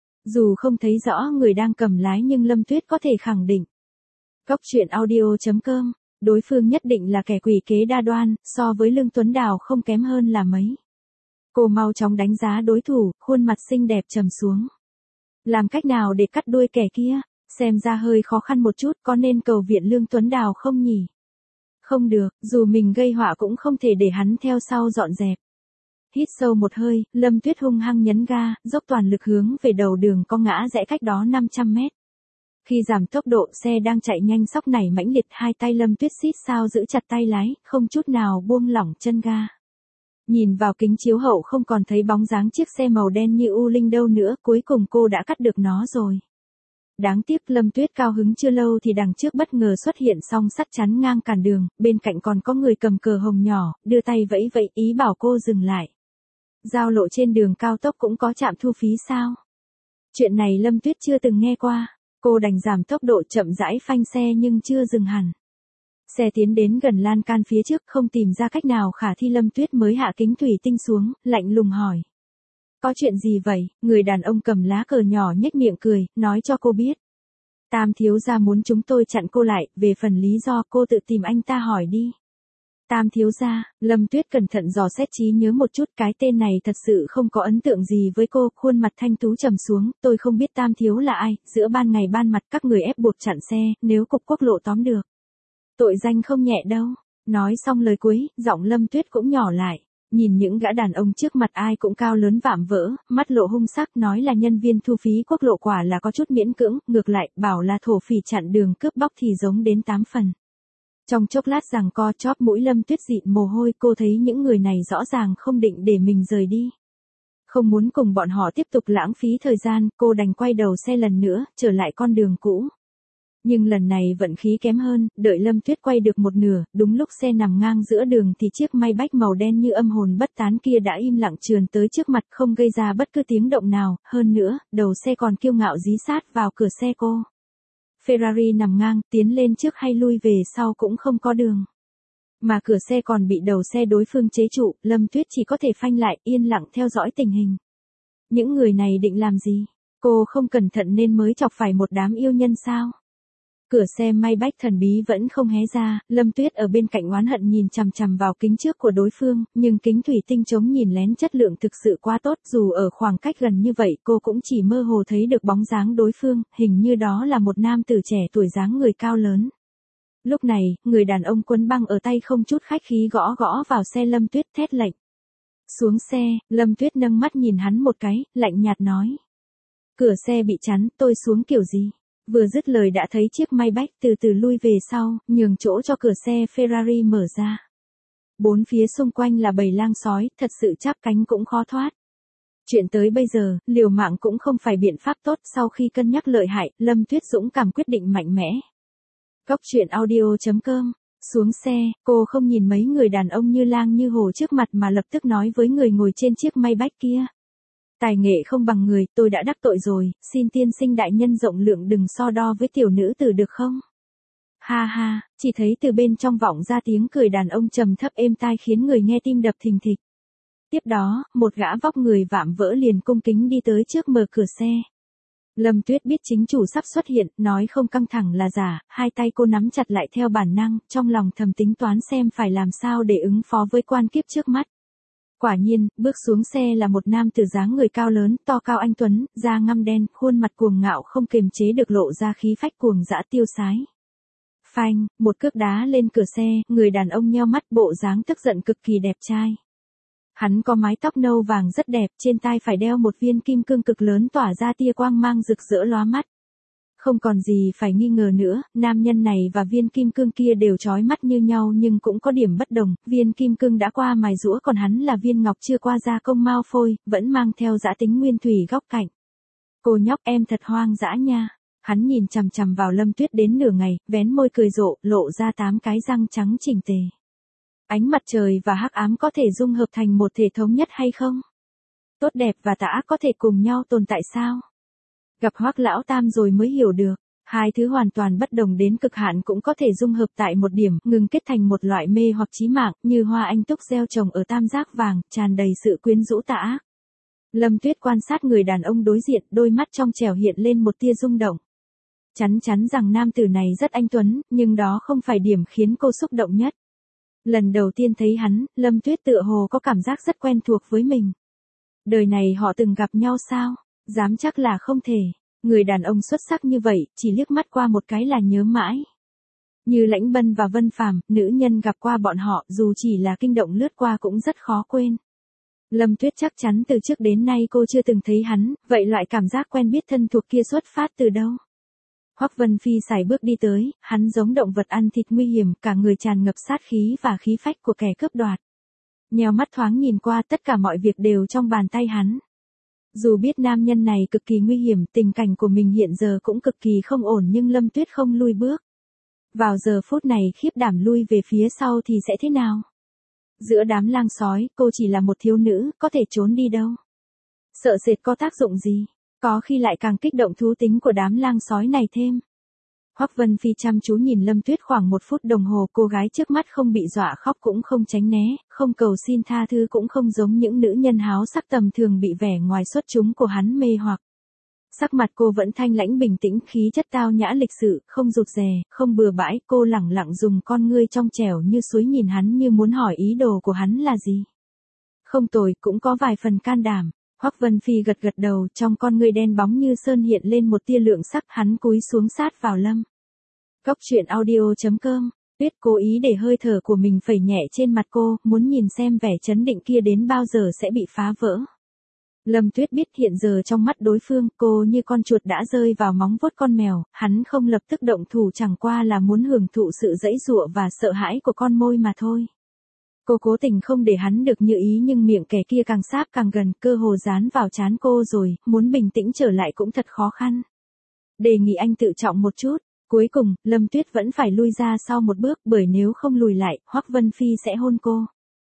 Dù không thấy rõ người đang cầm lái nhưng Lâm Tuyết có thể khẳng định. Cóc truyện audio chấm com, đối phương nhất định là kẻ quỷ kế đa đoan, so với Lương Tuấn Đào không kém hơn là mấy. Cô mau chóng đánh giá đối thủ, khuôn mặt xinh đẹp trầm xuống. Làm cách nào để cắt đuôi kẻ kia? Xem ra hơi khó khăn một chút, có nên cầu viện Lương Tuấn Đào không nhỉ? Không được, dù mình gây họa cũng không thể để hắn theo sau dọn dẹp. Hít sâu một hơi, Lâm Tuyết hung hăng nhấn ga, dốc toàn lực hướng về đầu đường có ngã rẽ cách đó năm trăm mét. Khi giảm tốc độ, xe đang chạy nhanh sóc nảy mãnh liệt, hai tay Lâm Tuyết xít sao giữ chặt tay lái, không chút nào buông lỏng chân ga. Nhìn vào kính chiếu hậu không còn thấy bóng dáng chiếc xe màu đen như u linh đâu nữa, cuối cùng cô đã cắt được nó rồi. Đáng tiếc Lâm Tuyết cao hứng chưa lâu thì đằng trước bất ngờ xuất hiện song sắt chắn ngang cản đường, bên cạnh còn có người cầm cờ hồng nhỏ, đưa tay vẫy vẫy ý bảo cô dừng lại. Giao lộ trên đường cao tốc cũng có trạm thu phí sao? Chuyện này Lâm Tuyết chưa từng nghe qua, cô đành giảm tốc độ chậm rãi phanh xe nhưng chưa dừng hẳn. Xe tiến đến gần lan can phía trước không tìm ra cách nào khả thi Lâm Tuyết mới hạ kính thủy tinh xuống, lạnh lùng hỏi. Có chuyện gì vậy? Người đàn ông cầm lá cờ nhỏ nhếch miệng cười, nói cho cô biết. Tam thiếu gia muốn chúng tôi chặn cô lại, về phần lý do cô tự tìm anh ta hỏi đi. Tam thiếu gia, Lâm Tuyết cẩn thận dò xét trí nhớ một chút, cái tên này thật sự không có ấn tượng gì với cô, khuôn mặt thanh tú trầm xuống, tôi không biết Tam thiếu là ai, giữa ban ngày ban mặt các người ép buộc chặn xe, nếu cục quốc lộ tóm được. Tội danh không nhẹ đâu. Nói xong lời cuối, giọng Lâm Tuyết cũng nhỏ lại. Nhìn những gã đàn ông trước mặt ai cũng cao lớn vạm vỡ, mắt lộ hung sắc, nói là nhân viên thu phí quốc lộ quả là có chút miễn cưỡng, ngược lại, bảo là thổ phỉ chặn đường cướp bóc thì giống đến tám phần. Trong chốc lát giằng co chóp mũi Lâm Tuyết dịn mồ hôi, cô thấy những người này rõ ràng không định để mình rời đi. Không muốn cùng bọn họ tiếp tục lãng phí thời gian, cô đành quay đầu xe lần nữa, trở lại con đường cũ. Nhưng lần này vận khí kém hơn, đợi Lâm Tuyết quay được một nửa, đúng lúc xe nằm ngang giữa đường thì chiếc Maybach màu đen như âm hồn bất tán kia đã im lặng trườn tới trước mặt không gây ra bất cứ tiếng động nào, hơn nữa, đầu xe còn kiêu ngạo dí sát vào cửa xe cô. Ferrari nằm ngang, tiến lên trước hay lui về sau cũng không có đường. Mà cửa xe còn bị đầu xe đối phương chế trụ, Lâm Tuyết chỉ có thể phanh lại, yên lặng theo dõi tình hình. Những người này định làm gì? Cô không cẩn thận nên mới chọc phải một đám yêu nhân sao? Cửa xe Maybach thần bí vẫn không hé ra, Lâm Tuyết ở bên cạnh oán hận nhìn chằm chằm vào kính trước của đối phương, nhưng kính thủy tinh chống nhìn lén chất lượng thực sự quá tốt, dù ở khoảng cách gần như vậy cô cũng chỉ mơ hồ thấy được bóng dáng đối phương, hình như đó là một nam tử trẻ tuổi dáng người cao lớn. Lúc này, người đàn ông quấn băng ở tay không chút khách khí gõ gõ vào xe Lâm Tuyết thét lệnh. Xuống xe, Lâm Tuyết nâng mắt nhìn hắn một cái, lạnh nhạt nói. Cửa xe bị chắn, tôi xuống kiểu gì? Vừa dứt lời đã thấy chiếc Maybach từ từ lui về sau, nhường chỗ cho cửa xe Ferrari mở ra. Bốn phía xung quanh là bầy lang sói, thật sự chắp cánh cũng khó thoát. Chuyện tới bây giờ, liều mạng cũng không phải biện pháp tốt, sau khi cân nhắc lợi hại, Lâm Tuyết dũng cảm quyết định mạnh mẽ. Cóc truyện audio chấm com. Xuống xe, cô không nhìn mấy người đàn ông như lang như hổ trước mặt mà lập tức nói với người ngồi trên chiếc Maybach kia. Tài nghệ không bằng người, tôi đã đắc tội rồi, xin tiên sinh đại nhân rộng lượng đừng so đo với tiểu nữ tử được không? Ha ha, chỉ thấy từ bên trong vọng ra tiếng cười đàn ông trầm thấp êm tai khiến người nghe tim đập thình thịch. Tiếp đó, một gã vóc người vạm vỡ liền cung kính đi tới trước mở cửa xe. Lâm Tuyết biết chính chủ sắp xuất hiện, nói không căng thẳng là giả, hai tay cô nắm chặt lại theo bản năng, trong lòng thầm tính toán xem phải làm sao để ứng phó với quan kiếp trước mắt. Quả nhiên, bước xuống xe là một nam tử dáng người cao lớn, to cao anh tuấn, da ngăm đen, khuôn mặt cuồng ngạo không kiềm chế được lộ ra khí phách cuồng dã tiêu sái. Phanh, một cước đá lên cửa xe, người đàn ông nheo mắt bộ dáng tức giận cực kỳ đẹp trai. Hắn có mái tóc nâu vàng rất đẹp, trên tai phải đeo một viên kim cương cực lớn tỏa ra tia quang mang rực rỡ lóa mắt. Không còn gì phải nghi ngờ nữa, nam nhân này và viên kim cương kia đều chói mắt như nhau nhưng cũng có điểm bất đồng, viên kim cương đã qua mài rũa còn hắn là viên ngọc chưa qua gia công mao phôi, vẫn mang theo dã tính nguyên thủy góc cạnh. Cô nhóc em thật hoang dã nha. Hắn nhìn chằm chằm vào Lâm Tuyết đến nửa ngày, vén môi cười rộ, lộ ra tám cái răng trắng chỉnh tề. Ánh mặt trời và hắc ám có thể dung hợp thành một thể thống nhất hay không? Tốt đẹp và tà ác có thể cùng nhau tồn tại sao? Gặp Hoắc lão tam rồi mới hiểu được, hai thứ hoàn toàn bất đồng đến cực hạn cũng có thể dung hợp tại một điểm, ngừng kết thành một loại mê hoặc chí mạng, như hoa anh túc gieo trồng ở tam giác vàng, tràn đầy sự quyến rũ tà ác. Lâm Tuyết quan sát người đàn ông đối diện, đôi mắt trong trẻo hiện lên một tia rung động. Chắn chắn rằng nam tử này rất anh tuấn, nhưng đó không phải điểm khiến cô xúc động nhất. Lần đầu tiên thấy hắn, Lâm Tuyết tựa hồ có cảm giác rất quen thuộc với mình. Đời này họ từng gặp nhau sao? Dám chắc là không thể. Người đàn ông xuất sắc như vậy, chỉ liếc mắt qua một cái là nhớ mãi. Như Lãnh Bân và Vân Phàm, nữ nhân gặp qua bọn họ, dù chỉ là kinh động lướt qua cũng rất khó quên. Lâm Tuyết chắc chắn từ trước đến nay cô chưa từng thấy hắn, vậy loại cảm giác quen biết thân thuộc kia xuất phát từ đâu? Hoắc Vân Phi sải bước đi tới, hắn giống động vật ăn thịt nguy hiểm, cả người tràn ngập sát khí và khí phách của kẻ cướp đoạt. Nheo mắt thoáng nhìn qua, tất cả mọi việc đều trong bàn tay hắn. Dù biết nam nhân này cực kỳ nguy hiểm, tình cảnh của mình hiện giờ cũng cực kỳ không ổn nhưng Lâm Tuyết không lui bước. Vào giờ phút này khiếp đảm lui về phía sau thì sẽ thế nào? Giữa đám lang sói, cô chỉ là một thiếu nữ, có thể trốn đi đâu? Sợ sệt có tác dụng gì? Có khi lại càng kích động thú tính của đám lang sói này thêm. Hoắc Vân Phi chăm chú nhìn Lâm Tuyết khoảng một phút đồng hồ, cô gái trước mắt không bị dọa khóc cũng không tránh né, không cầu xin tha thứ cũng không giống những nữ nhân háo sắc tầm thường bị vẻ ngoài xuất chúng của hắn mê hoặc. Sắc mặt cô vẫn thanh lãnh bình tĩnh, khí chất tao nhã lịch sự, không rụt rè, không bừa bãi, cô lẳng lặng dùng con ngươi trong trẻo như suối nhìn hắn như muốn hỏi ý đồ của hắn là gì. Không tồi, cũng có vài phần can đảm. Hoắc Vân Phi gật gật đầu, trong con ngươi đen bóng như sơn hiện lên một tia lượng sắc, hắn cúi xuống sát vào Lâm. Cóc truyện audio chấm com. Tuyết cố ý để hơi thở của mình phẩy nhẹ trên mặt cô, muốn nhìn xem vẻ chấn định kia đến bao giờ sẽ bị phá vỡ. Lâm Tuyết biết hiện giờ trong mắt đối phương, cô như con chuột đã rơi vào móng vuốt con mèo, hắn không lập tức động thủ chẳng qua là muốn hưởng thụ sự dãy dụa và sợ hãi của con môi mà thôi. Cô cố tình không để hắn được như ý nhưng miệng kẻ kia càng sáp càng gần, cơ hồ dán vào trán cô rồi, muốn bình tĩnh trở lại cũng thật khó khăn. Đề nghị anh tự trọng một chút. Cuối cùng, Lâm Tuyết vẫn phải lui ra sau một bước, bởi nếu không lùi lại, Hoắc Vân Phi sẽ hôn cô.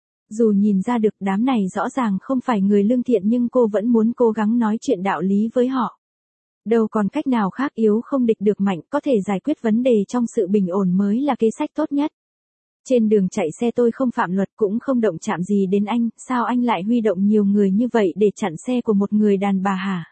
Dù nhìn ra được đám này rõ ràng không phải người lương thiện nhưng cô vẫn muốn cố gắng nói chuyện đạo lý với họ. Đâu còn cách nào khác, yếu không địch được mạnh, có thể giải quyết vấn đề trong sự bình ổn mới là kế sách tốt nhất. Trên đường chạy xe tôi không phạm luật cũng không động chạm gì đến anh, sao anh lại huy động nhiều người như vậy để chặn xe của một người đàn bà hả?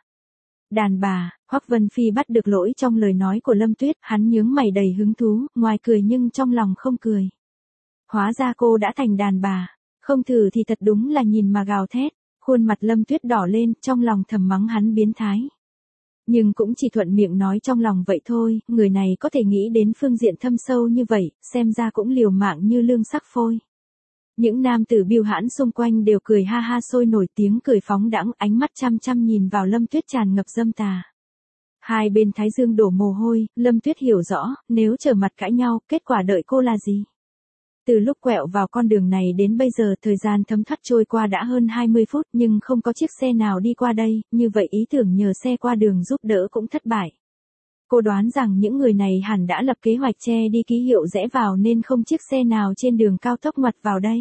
Đàn bà, Hoắc Vân Phi bắt được lỗi trong lời nói của Lâm Tuyết, hắn nhướng mày đầy hứng thú, ngoài cười nhưng trong lòng không cười. Hóa ra cô đã thành đàn bà, không thử thì thật đúng là nhìn mà gào thét, khuôn mặt Lâm Tuyết đỏ lên, trong lòng thầm mắng hắn biến thái. Nhưng cũng chỉ thuận miệng nói trong lòng vậy thôi, người này có thể nghĩ đến phương diện thâm sâu như vậy, xem ra cũng liều mạng như lương sắc phôi. Những nam tử biêu hãn xung quanh đều cười ha ha sôi nổi, tiếng cười phóng đãng, ánh mắt chăm chăm nhìn vào Lâm Tuyết tràn ngập dâm tà. Hai bên thái dương đổ mồ hôi, Lâm Tuyết hiểu rõ, nếu trở mặt cãi nhau, kết quả đợi cô là gì? Từ lúc quẹo vào con đường này đến bây giờ thời gian thấm thoát trôi qua đã hơn hai mươi phút nhưng không có chiếc xe nào đi qua đây, như vậy ý tưởng nhờ xe qua đường giúp đỡ cũng thất bại. Cô đoán rằng những người này hẳn đã lập kế hoạch che đi ký hiệu rẽ vào nên không chiếc xe nào trên đường cao tốc ngoặt vào đây.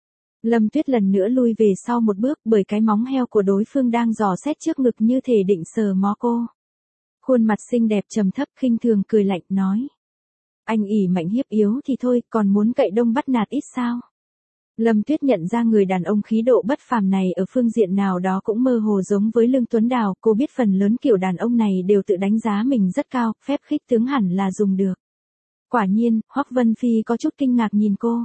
Lâm Tuyết lần nữa lui về sau một bước bởi cái móng heo của đối phương đang dò xét trước ngực như thể định sờ mó cô. Khuôn mặt xinh đẹp trầm thấp khinh thường cười lạnh nói. Anh ỉ mạnh hiếp yếu thì thôi, còn muốn cậy đông bắt nạt ít sao? Lâm Tuyết nhận ra người đàn ông khí độ bất phàm này ở phương diện nào đó cũng mơ hồ giống với Lương Tuấn Đào, cô biết phần lớn kiểu đàn ông này đều tự đánh giá mình rất cao, phép khích tướng hẳn là dùng được. Quả nhiên, Hoắc Vân Phi có chút kinh ngạc nhìn cô.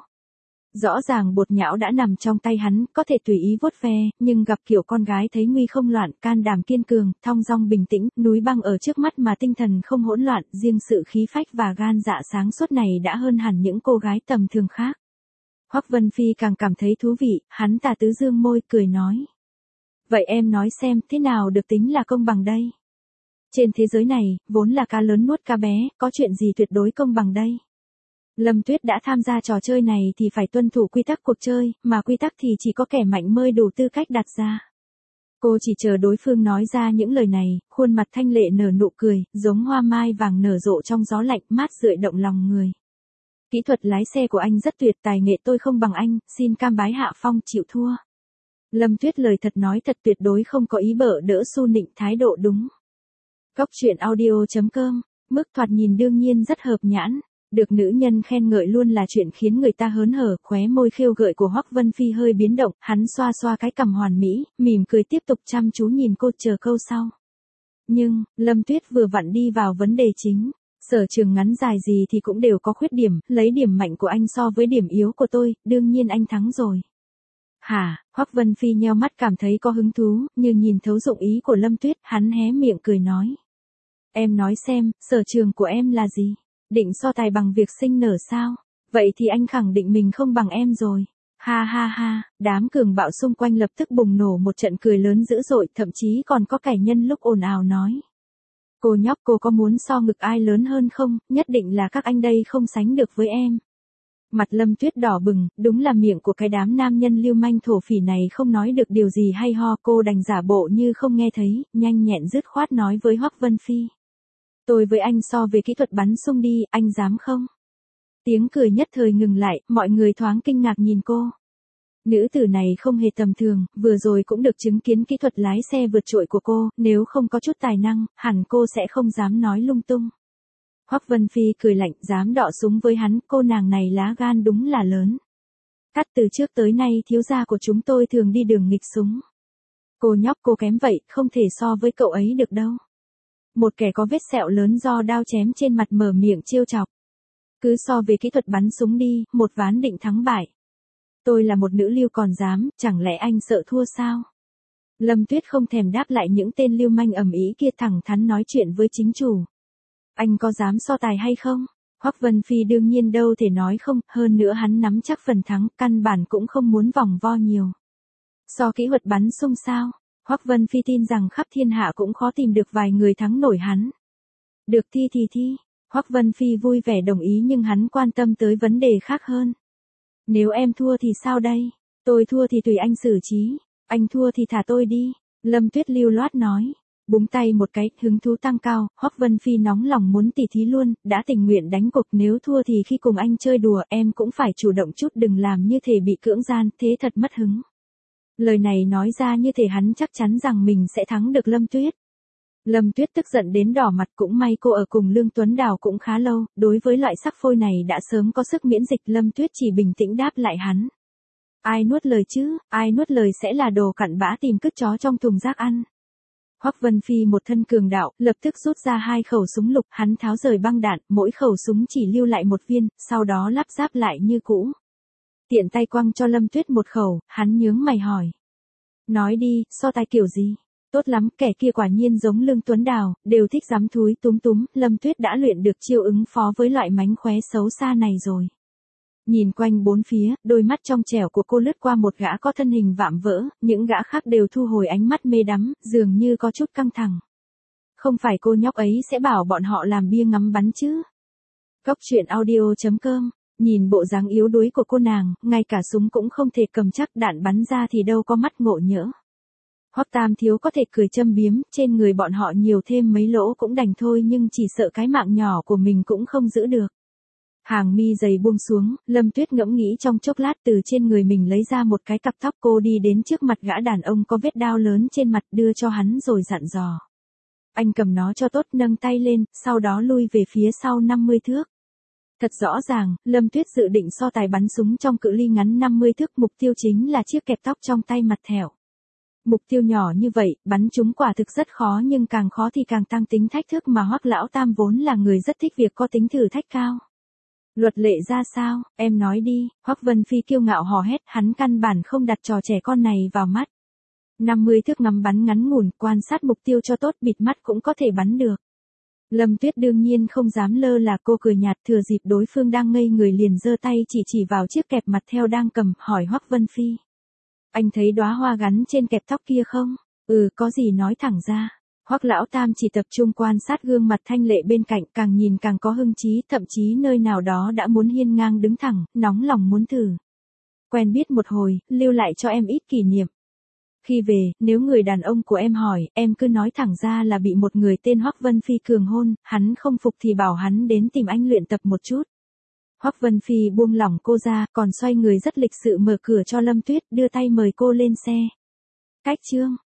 Rõ ràng bột nhão đã nằm trong tay hắn, có thể tùy ý vuốt ve, nhưng gặp kiểu con gái thấy nguy không loạn, can đảm kiên cường, thong dong bình tĩnh, núi băng ở trước mắt mà tinh thần không hỗn loạn, riêng sự khí phách và gan dạ sáng suốt này đã hơn hẳn những cô gái tầm thường khác. Hoắc Vân Phi càng cảm thấy thú vị, hắn tà tứ dương môi cười nói. Vậy em nói xem, thế nào được tính là công bằng đây? Trên thế giới này, vốn là cá lớn nuốt cá bé, có chuyện gì tuyệt đối công bằng đây? Lâm Tuyết đã tham gia trò chơi này thì phải tuân thủ quy tắc cuộc chơi, mà quy tắc thì chỉ có kẻ mạnh mới đủ tư cách đặt ra. Cô chỉ chờ đối phương nói ra những lời này, khuôn mặt thanh lệ nở nụ cười, giống hoa mai vàng nở rộ trong gió lạnh, mát rượi động lòng người. Kỹ thuật lái xe của anh rất tuyệt, tài nghệ tôi không bằng anh, xin cam bái hạ phong, chịu thua. Lâm Tuyết lời thật nói thật, tuyệt đối không có ý bợ đỡ xu nịnh, thái độ đúng. Cóc truyện audio chấm com, mức thoạt nhìn đương nhiên rất hợp nhãn. Được nữ nhân khen ngợi luôn là chuyện khiến người ta hớn hở, khóe môi khêu gợi của Hoắc Vân Phi hơi biến động, hắn xoa xoa cái cằm hoàn mỹ, mỉm cười tiếp tục chăm chú nhìn cô chờ câu sau. Nhưng, Lâm Tuyết vừa vặn đi vào vấn đề chính. Sở trường ngắn dài gì thì cũng đều có khuyết điểm, lấy điểm mạnh của anh so với điểm yếu của tôi, đương nhiên anh thắng rồi. Hả, Hoắc Vân Phi nheo mắt cảm thấy có hứng thú, như nhìn thấu dụng ý của Lâm Tuyết, hắn hé miệng cười nói. Em nói xem, sở trường của em là gì? Định so tài bằng việc sinh nở sao? Vậy thì anh khẳng định mình không bằng em rồi. Ha ha ha, đám cường bạo xung quanh lập tức bùng nổ một trận cười lớn dữ dội, thậm chí còn có kẻ nhân lúc ồn ào nói. Cô nhóc, cô có muốn so ngực ai lớn hơn không? Nhất định là các anh đây không sánh được với em. Mặt Lâm Tuyết đỏ bừng, đúng là miệng của cái đám nam nhân lưu manh thổ phỉ này không nói được điều gì hay ho, cô đành giả bộ như không nghe thấy, nhanh nhẹn dứt khoát nói với Hoắc Vân Phi. Tôi với anh so về kỹ thuật bắn sung đi, anh dám không? Tiếng cười nhất thời ngừng lại, mọi người thoáng kinh ngạc nhìn cô. Nữ tử này không hề tầm thường, vừa rồi cũng được chứng kiến kỹ thuật lái xe vượt trội của cô, nếu không có chút tài năng, hẳn cô sẽ không dám nói lung tung. Hoắc Vân Phi cười lạnh, dám đọ súng với hắn, cô nàng này lá gan đúng là lớn. Cắt từ trước tới nay thiếu gia của chúng tôi thường đi đường nghịch súng. Cô nhóc, cô kém vậy, không thể so với cậu ấy được đâu. Một kẻ có vết sẹo lớn do đao chém trên mặt mở miệng trêu chọc. Cứ so về kỹ thuật bắn súng đi, một ván định thắng bại. Tôi là một nữ lưu còn dám, chẳng lẽ anh sợ thua sao? Lâm Tuyết không thèm đáp lại những tên lưu manh ầm ĩ kia, thẳng thắn nói chuyện với chính chủ. Anh có dám so tài hay không? Hoắc Vân Phi đương nhiên đâu thể nói không, hơn nữa hắn nắm chắc phần thắng, căn bản cũng không muốn vòng vo nhiều. So kỹ thuật bắn sung sao? Hoắc Vân Phi tin rằng khắp thiên hạ cũng khó tìm được vài người thắng nổi hắn. Được thi thì thi. Hoắc Vân Phi vui vẻ đồng ý nhưng hắn quan tâm tới vấn đề khác hơn. Nếu em thua thì sao đây? Tôi thua thì tùy anh xử trí. Anh thua thì thả tôi đi. Lâm Tuyết lưu loát nói. Búng tay một cái, hứng thú tăng cao, Hoắc Vân Phi nóng lòng muốn tỉ thí luôn, đã tình nguyện đánh cuộc, nếu thua thì khi cùng anh chơi đùa em cũng phải chủ động chút, đừng làm như thể bị cưỡng gian, thế thật mất hứng. Lời này nói ra như thể hắn chắc chắn rằng mình sẽ thắng được Lâm Tuyết. Lâm Tuyết tức giận đến đỏ mặt, cũng may cô ở cùng Lương Tuấn Đào cũng khá lâu, đối với loại sắc phôi này đã sớm có sức miễn dịch. Lâm Tuyết chỉ bình tĩnh đáp lại hắn. Ai nuốt lời chứ, ai nuốt lời sẽ là đồ cặn bã tìm cứt chó trong thùng rác ăn. Hoắc Vân Phi một thân cường đạo, lập tức rút ra hai khẩu súng lục, hắn tháo rời băng đạn, mỗi khẩu súng chỉ lưu lại một viên, sau đó lắp ráp lại như cũ. Tiện tay quăng cho Lâm Tuyết một khẩu, hắn nhướng mày hỏi. Nói đi, so tài kiểu gì? Tốt lắm, kẻ kia quả nhiên giống Lương Tuấn Đào, đều thích dám thúi túm túm, Lâm Tuyết đã luyện được chiêu ứng phó với loại mánh khóe xấu xa này rồi. Nhìn quanh bốn phía, đôi mắt trong trẻo của cô lướt qua một gã có thân hình vạm vỡ, những gã khác đều thu hồi ánh mắt mê đắm, dường như có chút căng thẳng. Không phải cô nhóc ấy sẽ bảo bọn họ làm bia ngắm bắn chứ? Cóc truyện audio chấm com. Nhìn bộ dáng yếu đuối của cô nàng, ngay cả súng cũng không thể cầm chắc, đạn bắn ra thì đâu có mắt ngộ nhỡ. Hoắc Tam thiếu có thể cười châm biếm, trên người bọn họ nhiều thêm mấy lỗ cũng đành thôi, nhưng chỉ sợ cái mạng nhỏ của mình cũng không giữ được. Hàng mi dày buông xuống, Lâm Tuyết ngẫm nghĩ trong chốc lát, từ trên người mình lấy ra một cái cặp tóc, cô đi đến trước mặt gã đàn ông có vết đao lớn trên mặt, đưa cho hắn rồi dặn dò. Anh cầm nó cho tốt, nâng tay lên, sau đó lui về phía sau năm mươi thước. Thật rõ ràng, Lâm Tuyết dự định so tài bắn súng trong cự ly ngắn năm mươi thước, mục tiêu chính là chiếc kẹp tóc trong tay mặt thẻo. Mục tiêu nhỏ như vậy, bắn chúng quả thực rất khó, nhưng càng khó thì càng tăng tính thách thức, mà Hoắc lão tam vốn là người rất thích việc có tính thử thách cao. Luật lệ ra sao, em nói đi, Hoắc Vân Phi kiêu ngạo hò hét, hắn căn bản không đặt trò trẻ con này vào mắt. năm mươi thước ngắm bắn ngắn ngủn, quan sát mục tiêu cho tốt, bịt mắt cũng có thể bắn được. Lâm Tuyết đương nhiên không dám lơ là, cô cười nhạt, thừa dịp đối phương đang ngây người liền giơ tay chỉ chỉ vào chiếc kẹp mặt theo đang cầm, hỏi Hoắc Vân Phi. Anh thấy đóa hoa gắn trên kẹp tóc kia không? Ừ, có gì nói thẳng ra. Hoắc lão tam chỉ tập trung quan sát gương mặt thanh lệ bên cạnh, càng nhìn càng có hưng trí, thậm chí nơi nào đó đã muốn hiên ngang đứng thẳng, nóng lòng muốn thử. Quen biết một hồi, lưu lại cho em ít kỷ niệm. Khi về, nếu người đàn ông của em hỏi, em cứ nói thẳng ra là bị một người tên Hoắc Vân Phi cường hôn, hắn không phục thì bảo hắn đến tìm anh luyện tập một chút. Hoắc Vân Phi buông lỏng cô ra, còn xoay người rất lịch sự mở cửa cho Lâm Tuyết, đưa tay mời cô lên xe. Cách chương